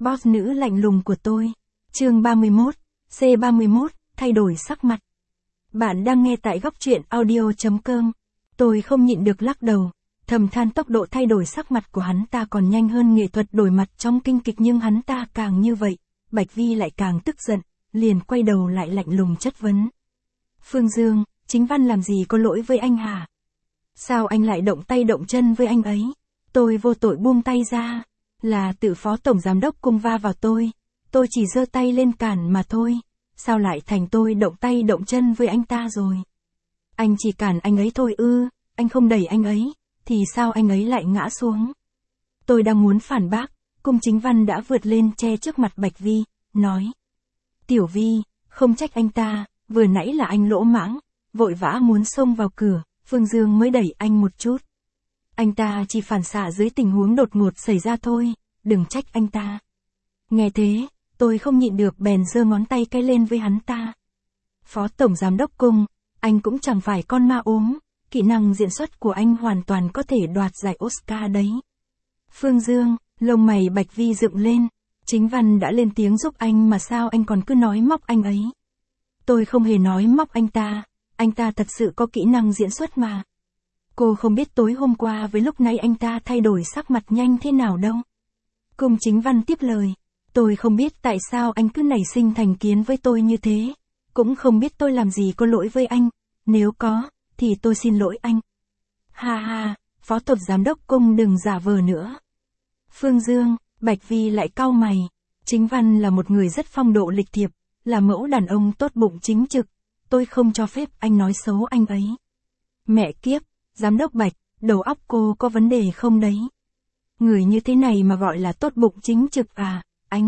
Boss nữ lạnh lùng của tôi. Chương 31, C31, thay đổi sắc mặt. Bạn đang nghe tại góc truyện audio.com. Tôi không nhịn được lắc đầu, thầm than tốc độ thay đổi sắc mặt của hắn ta còn nhanh hơn nghệ thuật đổi mặt trong kinh kịch, nhưng hắn ta càng như vậy, Bạch Vi lại càng tức giận, liền quay đầu lại lạnh lùng chất vấn. Phương Dương, Chính Văn làm gì có lỗi với anh hả? Sao anh lại động tay động chân với anh ấy? Tôi vô tội buông tay ra, là tự phó tổng giám đốc Cung va vào tôi chỉ giơ tay lên cản mà thôi, sao lại thành tôi động tay động chân với anh ta rồi? Anh chỉ cản anh ấy thôi ư, anh không đẩy anh ấy, thì sao anh ấy lại ngã xuống? Tôi đang muốn phản bác, Cung Chính Văn đã vượt lên che trước mặt Bạch Vi, nói. Tiểu Vi, không trách anh ta, vừa nãy là anh lỗ mãng, vội vã muốn xông vào cửa, Phương Dương mới đẩy anh một chút. Anh ta chỉ phản xạ dưới tình huống đột ngột xảy ra thôi, đừng trách anh ta. Nghe thế, tôi không nhịn được bèn giơ ngón tay cái lên với hắn ta. Phó tổng giám đốc Cung, anh cũng chẳng phải con ma ốm, kỹ năng diễn xuất của anh hoàn toàn có thể đoạt giải Oscar đấy. Phương Dương, lông mày Bạch Vi dựng lên, Chính Văn đã lên tiếng giúp anh mà sao anh còn cứ nói móc anh ấy? Tôi không hề nói móc anh ta thật sự có kỹ năng diễn xuất mà. Cô không biết tối hôm qua với lúc nãy anh ta thay đổi sắc mặt nhanh thế nào đâu. Cung Chính Văn tiếp lời, tôi không biết tại sao anh cứ nảy sinh thành kiến với tôi như thế, cũng không biết tôi làm gì có lỗi với anh, nếu có, thì tôi xin lỗi anh. Ha ha, Phó tổng giám đốc Cung đừng giả vờ nữa. Phương Dương, Bạch Vi lại cau mày, Chính Văn là một người rất phong độ lịch thiệp, là mẫu đàn ông tốt bụng chính trực, tôi không cho phép anh nói xấu anh ấy. Mẹ kiếp, giám đốc Bạch, đầu óc cô có vấn đề không đấy? Người như thế này mà gọi là tốt bụng chính trực à,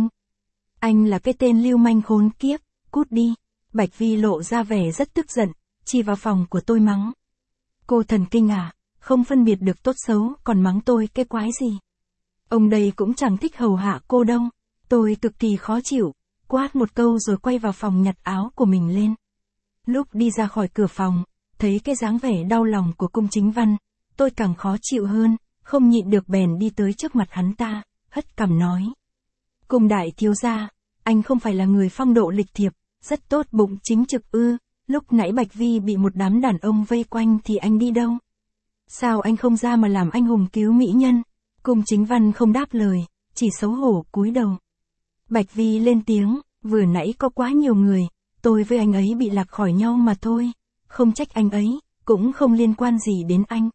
anh là cái tên lưu manh khốn kiếp, cút đi. Bạch Vi lộ ra vẻ rất tức giận, chỉ vào phòng của tôi mắng. Cô thần kinh à, không phân biệt được tốt xấu, còn mắng tôi cái quái gì? Ông đây cũng chẳng thích hầu hạ cô đâu. Tôi cực kỳ khó chịu, quát một câu rồi quay vào phòng nhặt áo của mình lên. Lúc đi ra khỏi cửa phòng, thấy cái dáng vẻ đau lòng của Cung Chính Văn, tôi càng khó chịu hơn, không nhịn được bèn đi tới trước mặt hắn ta, hất cằm nói. Cung đại thiếu gia, anh không phải là người phong độ lịch thiệp, rất tốt bụng chính trực ư, lúc nãy Bạch Vi bị một đám đàn ông vây quanh thì anh đi đâu? Sao anh không ra mà làm anh hùng cứu mỹ nhân? Cung Chính Văn không đáp lời, chỉ xấu hổ cúi đầu. Bạch Vi lên tiếng, vừa nãy có quá nhiều người, tôi với anh ấy bị lạc khỏi nhau mà thôi, không trách anh ấy, cũng không liên quan gì đến anh.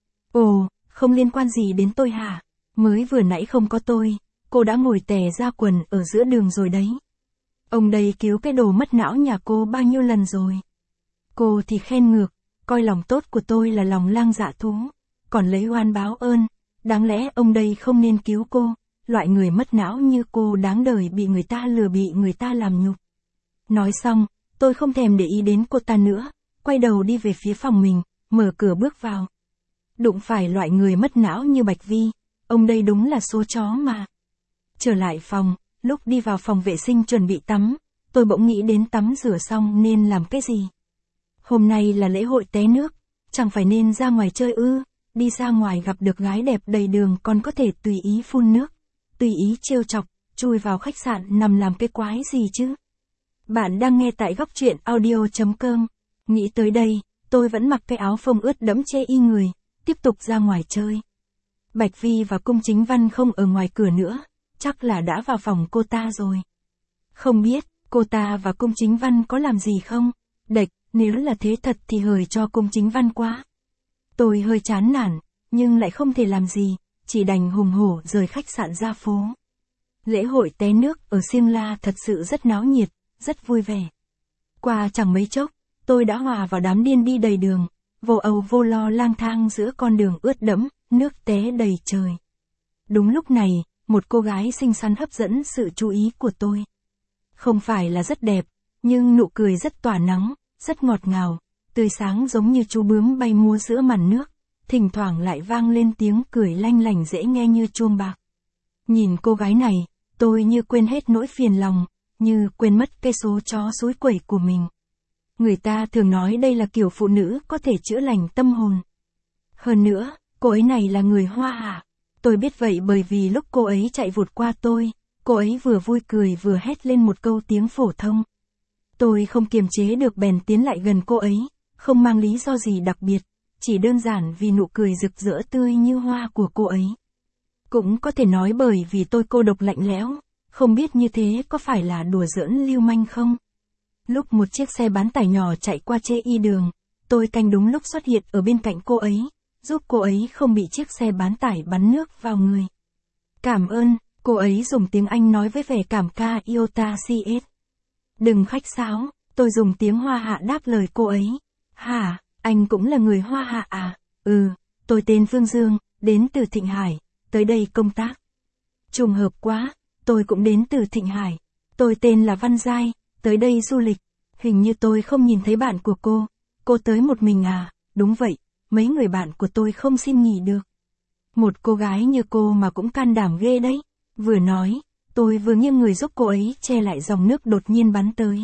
Ồ, không liên quan gì đến tôi hả? Mới vừa nãy không có tôi, cô đã ngồi tè ra quần ở giữa đường rồi đấy. Ông đây cứu cái đồ mất não nhà cô bao nhiêu lần rồi. Cô thì khen ngược, coi lòng tốt của tôi là lòng lang dạ thú, còn lấy oan báo ơn, đáng lẽ ông đây không nên cứu cô, loại người mất não như cô đáng đời bị người ta lừa, bị người ta làm nhục. Nói xong, tôi không thèm để ý đến cô ta nữa, quay đầu đi về phía phòng mình, mở cửa bước vào. Đụng phải loại người mất não như Bạch Vi, ông đây đúng là số chó mà. Trở lại phòng, lúc đi vào phòng vệ sinh chuẩn bị tắm, tôi bỗng nghĩ đến tắm rửa xong nên làm cái gì. Hôm nay là lễ hội té nước, chẳng phải nên ra ngoài chơi ư, đi ra ngoài gặp được gái đẹp đầy đường còn có thể tùy ý phun nước, tùy ý trêu chọc, chui vào khách sạn nằm làm cái quái gì chứ. Bạn đang nghe tại góc truyện audio.com. Nghĩ tới đây, tôi vẫn mặc cái áo phông ướt đẫm chê y người, tiếp tục ra ngoài chơi. Bạch Vi và Cung Chính Văn không ở ngoài cửa nữa, chắc là đã vào phòng cô ta rồi. Không biết, cô ta và Cung Chính Văn có làm gì không? Đệch, nếu là thế thật thì hời cho Cung Chính Văn quá. Tôi hơi chán nản, nhưng lại không thể làm gì, chỉ đành hùng hổ rời khách sạn ra phố. Lễ hội té nước ở Siêng La thật sự rất náo nhiệt, rất vui vẻ. Qua chẳng mấy chốc, tôi đã hòa vào đám điên đi đầy đường, vô âu vô lo lang thang giữa con đường ướt đẫm, nước té đầy trời. Đúng lúc này, một cô gái xinh xắn hấp dẫn sự chú ý của tôi. Không phải là rất đẹp, nhưng nụ cười rất tỏa nắng, rất ngọt ngào, tươi sáng giống như chú bướm bay múa giữa màn nước, thỉnh thoảng lại vang lên tiếng cười lanh lảnh dễ nghe như chuông bạc. Nhìn cô gái này, tôi như quên hết nỗi phiền lòng, như quên mất cái số chó xúi quẩy của mình. Người ta thường nói đây là kiểu phụ nữ có thể chữa lành tâm hồn. Hơn nữa, cô ấy này là người Hoa à? Tôi biết vậy bởi vì lúc cô ấy chạy vụt qua Cô ấy vừa vui cười vừa hét lên một câu tiếng phổ thông. Tôi không kiềm chế được bèn tiến lại gần cô ấy, không mang lý do gì đặc biệt, chỉ đơn giản vì nụ cười rực rỡ tươi như hoa của cô ấy. Cũng có thể nói bởi vì tôi cô độc lạnh lẽo, không biết như thế có phải là đùa giỡn lưu manh không? Lúc một chiếc xe bán tải nhỏ chạy qua chê y đường, tôi canh đúng lúc xuất hiện ở bên cạnh cô ấy, giúp cô ấy không bị chiếc xe bán tải bắn nước vào người. Cảm ơn, cô ấy dùng tiếng Anh nói với vẻ cảm ca Iota CS. Đừng khách sáo, tôi dùng tiếng Hoa Hạ đáp lời cô ấy. Hả, anh cũng là người Hoa Hạ à? Ừ, tôi tên Phương Dương, đến từ Thịnh Hải, tới đây công tác. Trùng hợp quá, tôi cũng đến từ Thịnh Hải. Tôi tên là Văn Giai, tới đây du lịch. Hình như tôi không nhìn thấy bạn của cô tới một mình à? Đúng vậy, mấy người bạn của tôi không xin nghỉ được. Một cô gái như cô mà cũng can đảm ghê đấy. Vừa nói, tôi vừa nghiêng người giúp cô ấy che lại dòng nước đột nhiên bắn tới.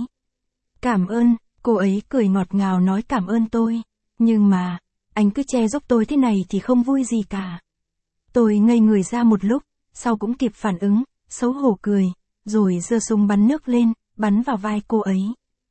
Cảm ơn, cô ấy cười ngọt ngào nói cảm ơn tôi. Nhưng mà, anh cứ che giúp tôi thế này thì không vui gì cả. Tôi ngây người ra một lúc, sau cũng kịp phản ứng, xấu hổ cười, rồi giơ súng bắn nước lên, bắn vào vai cô ấy.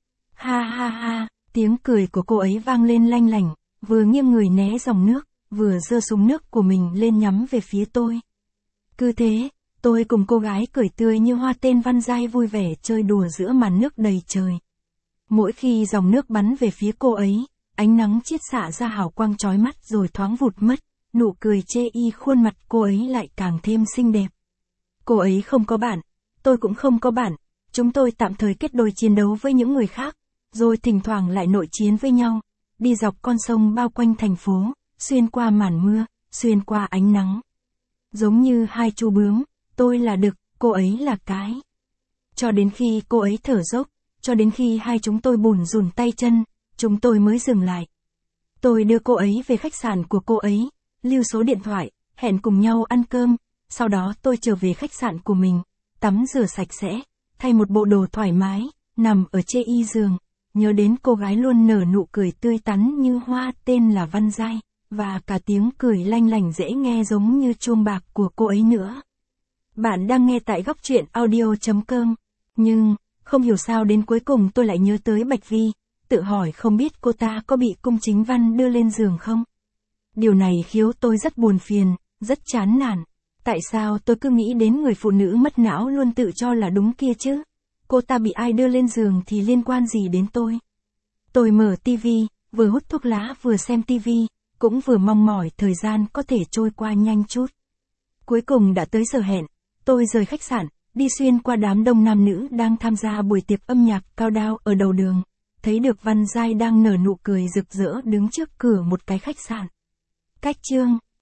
Ha ha ha, tiếng cười của cô ấy vang lên lanh lảnh, vừa nghiêng người né dòng nước, vừa giơ súng nước của mình lên nhắm về phía tôi. Cứ thế, tôi cùng cô gái cười tươi như hoa tên Văn Giai vui vẻ chơi đùa giữa màn nước đầy trời. Mỗi khi dòng nước bắn về phía cô ấy, ánh nắng chiết xạ ra hào quang chói mắt rồi thoáng vụt mất, nụ cười chê y khuôn mặt cô ấy lại càng thêm xinh đẹp. Cô ấy không có bạn, tôi cũng không có bạn, chúng tôi tạm thời kết đôi chiến đấu với những người khác, rồi thỉnh thoảng lại nội chiến với nhau, đi dọc con sông bao quanh thành phố, xuyên qua màn mưa, xuyên qua ánh nắng. Giống như hai chú bướm, tôi là đực, cô ấy là cái. Cho đến khi cô ấy thở dốc, cho đến khi hai chúng tôi bủn rủn tay chân, chúng tôi mới dừng lại. Tôi đưa cô ấy về khách sạn của cô ấy, lưu số điện thoại, hẹn cùng nhau ăn cơm, sau đó tôi trở về khách sạn của mình, tắm rửa sạch sẽ, thay một bộ đồ thoải mái, nằm ở chê y giường, nhớ đến cô gái luôn nở nụ cười tươi tắn như hoa tên là Văn Giai, và cả tiếng cười lanh lảnh dễ nghe giống như chuông bạc của cô ấy nữa. Bạn đang nghe tại góc truyện audio.com, nhưng, không hiểu sao đến cuối cùng tôi lại nhớ tới Bạch Vi, tự hỏi không biết cô ta có bị Cung Chính Văn đưa lên giường không? Điều này khiến tôi rất buồn phiền, rất chán nản. Tại sao tôi cứ nghĩ đến người phụ nữ mất não luôn tự cho là đúng kia chứ? Cô ta bị ai đưa lên giường thì liên quan gì đến tôi? Tôi mở tivi, vừa hút thuốc lá vừa xem tivi, cũng vừa mong mỏi thời gian có thể trôi qua nhanh chút. Cuối cùng đã tới giờ hẹn, tôi rời khách sạn, đi xuyên qua đám đông nam nữ đang tham gia buổi tiệc âm nhạc cao đao ở đầu đường, thấy được Văn Giai đang nở nụ cười rực rỡ đứng trước cửa một cái khách sạn. Cách chương